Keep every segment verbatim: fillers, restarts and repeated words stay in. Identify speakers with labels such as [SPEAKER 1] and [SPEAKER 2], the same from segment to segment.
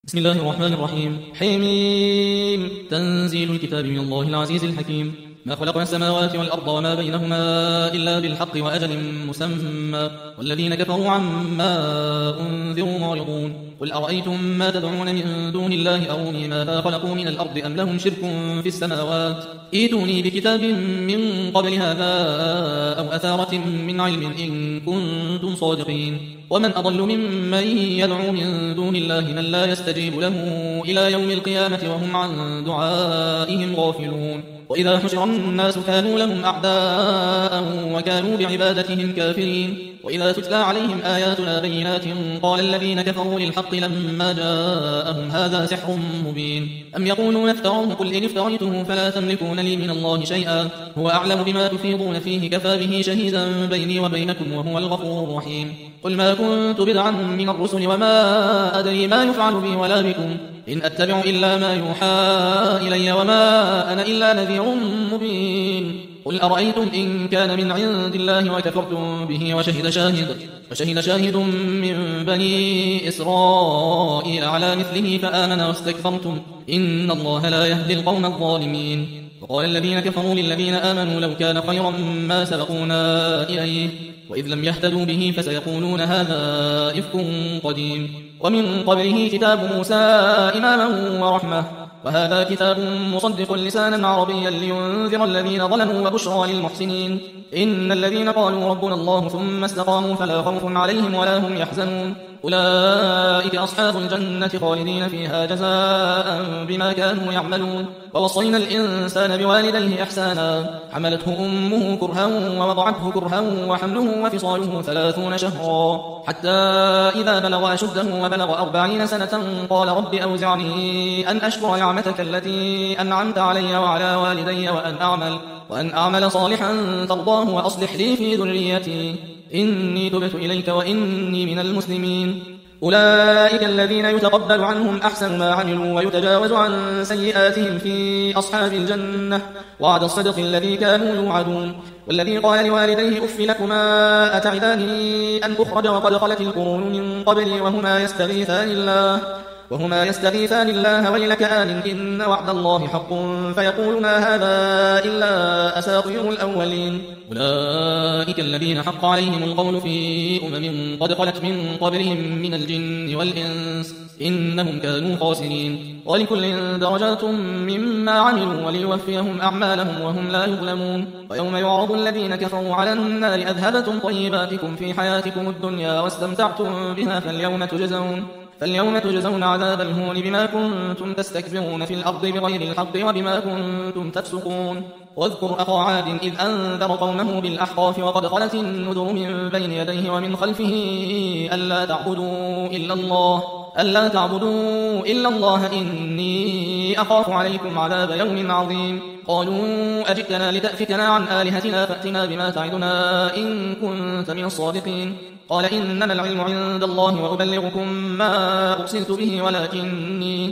[SPEAKER 1] بسم الله الرحمن الرحيم. حميم. تنزيل الكتاب من الله العزيز الحكيم. ما خلقنا السماوات والأرض وما بينهما إلا بالحق وأجل مسمى والذين كفروا عما أنذروا معرضون. قل أرأيتم ما تدعون من دون الله أروني ماذا خلقوا من الأرض أم لهم شرك في السماوات ائتوني بكتاب من قبل هذا أو أثارة من علم إن كنتم صادقين. ومن أضل ممن يدعو من دون الله من لا يستجيب له إلى يوم القيامة وهم عن دعائهم غافلون. وإذا حشر الناس كانوا لهم أعداء وكانوا بعبادتهم كافرين. وإذا تتلى عليهم آياتنا بينات قال الذين كفروا للحق لما جاءهم هذا سحر مبين أم يقولون افتروه قل إن افتريته فلا تملكون لي من الله شيئا هو أعلم بما تفيضون فيه كفى به شهيدا بيني وبينكم وهو الغفور الرحيم. قل ما كنت بدعا من الرسل وما أدري ما يفعل بي ولا بكم إن أتبع إلا ما يوحى إلي وما أنا إلا نذير مبين. قل أرأيتم إن كان من عند الله وكفرتم به وشهد شاهد وشهد شاهد من بني إسرائيل على مثله فآمن واستكبرتم إن الله لا يهدي القوم الظالمين. وقال الذين كفروا للذين آمنوا لو كان خيرا ما سبقونا إليه وإذ لم يهتدوا به فسيقولون هذا إفك قديم. ومن قبله كتاب موسى إماما ورحمة وهذا كتاب مصدق لسانا عربيا لينذر الذين ظلموا وبشرى للمحسنين. إن الذين قالوا ربنا الله ثم استقاموا فلا خوف عليهم ولا هم يحزنون أولئك أصحاب الجنة خالدين فيها جزاء بما كانوا يعملون. ووصينا الإنسان بوالديه إحسانا حملته أمه كرها ووضعته كرها وحمله وفصاله ثلاثون شهرا حتى إذا بلغ أشده وبلغ أربعين سنة قال رب أوزعني أن أشكر نعمتك التي أنعمت علي وعلى والدي وأن أعمل, وأن أعمل صالحا ترضاه وأصلح لي في ذريتي إني تبت إليك وإني من المسلمين. أولئك الذين يتقبل عنهم أحسن ما عملوا ويتجاوز عن سيئاتهم في أصحاب الجنة وعد الصدق الذي كانوا يوعدون. والذي قال لوالديه أف لكما أتعداني أن أخرج وقد خلت القرون من قبلي وهما يستغيثان الله وهما يستغيثان الله ويلك آمن إن وعد الله حق فيقول ما هذا إلا أساطير الأولين. أولئك الذين حق عليهم القول في أمم قد خلت من قبلهم من الجن والإنس إنهم كانوا خاسرين. ولكل درجات مما عملوا وليوفيهم أعمالهم وهم لا يظلمون. ويوم يعرض الذين كفروا على النار أذهبتم طيباتكم في حياتكم الدنيا واستمتعتم بها فاليوم تجزون فاليوم تجزون عذاب الهون بما كنتم تستكبرون في الأرض بغير الحق وبما كنتم تفسقون. واذكر أخا عاد إذ أنذر قومه بالأحقاف وقد خلت النذر من بين يديه ومن خلفه ألا تعبدوا إلا الله ألا تعبدوا إلا الله إني أخاف عليكم عذاب يوم عظيم. قالوا أجئتنا لتأفكنا عن آلهتنا فأتنا بما تعدنا إن كنت من الصادقين. قال إنما العلم عند الله وأبلغكم ما أرسلت به ولكني,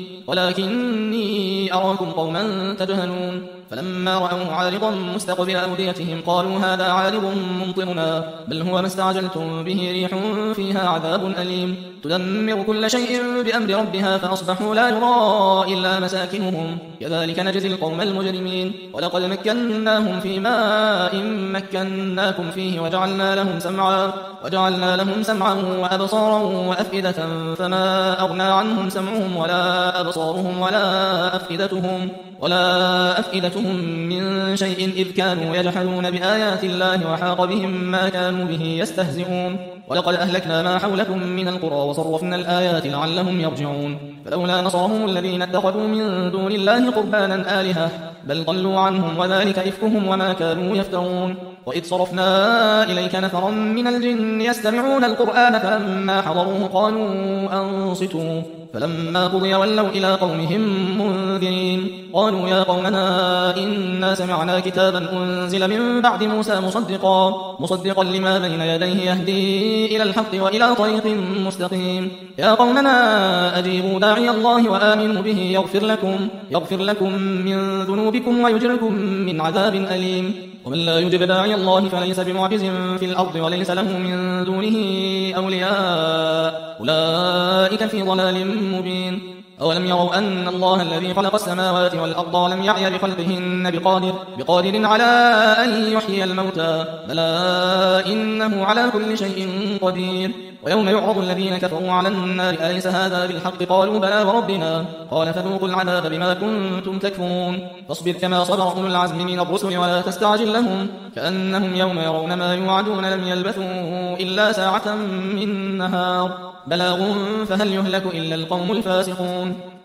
[SPEAKER 1] ولكني أراكم قوما تجهلون. فلما رأوه عارضا مستقبل أوديتهم قالوا هذا عارض ممطرنا بل هو ما استعجلتم به ريح فيها عذاب أليم تدمر كل شيء بأمر ربها فأصبحوا لا يرى إلا مساكنهم كذلك نجزي القوم المجرمين. ولقد مكناهم في ماء مكناكم فيه وجعلنا لهم سمعا وجعلنا لهم سمعا وأبصارا وأفئدة فما أغنى عنهم سمعهم ولا أبصارهم ولا أفئدتهم ولا أفئدتهم من شيء إذ كانوا يجحدون بآيات الله وحاق بهم ما كانوا به يستهزئون. ولقد أهلكنا ما حولكم من القرى وصرفنا الآيات لعلهم يرجعون. فلولا نصرهم الذين اتخذوا من دون الله قربانا آلهة بل ضلوا عنهم وذلك إفكهم وما كانوا يفترون. وإذ صرفنا إليك نفرا من الجن يستمعون القرآن فلما حضروه قالوا أنصتوا فلما قضي ولوا إلى قومهم منذرين. قالوا يا قومنا إنا سمعنا كتابا أنزل من بعد موسى مصدقا, مصدقا لما بين يديه يهدي إلى الحق وإلى طريق مستقيم. يا قومنا أجيبوا داعي الله وآمنوا به يغفر لكم, يغفر لكم من ذنوبكم ويجركم من عذاب أليم. ومن لا يجب داعي الله فليس بمعجز في الأرض وليس له من دونه أولياء أولئك في ضلال مبين. أولم يروا أن الله الذي خلق السماوات والأرض ولم يعي بخلقهن بقادر, بقادر على أن يحيي الموتى بلى إنه على كل شيء قدير. ويوم يعرض الذين كفروا على النار أليس هذا بالحق قالوا بلى وربنا قال فذوقوا العذاب بما كنتم تكفرون. فاصبر كما صبر أولو العزم من الرسل ولا تستعجل لهم كأنهم يوم يرون ما يوعدون لم يلبثوا إلا ساعة من نهار بلاغ فهل يهلك إلا القوم الفاسقون.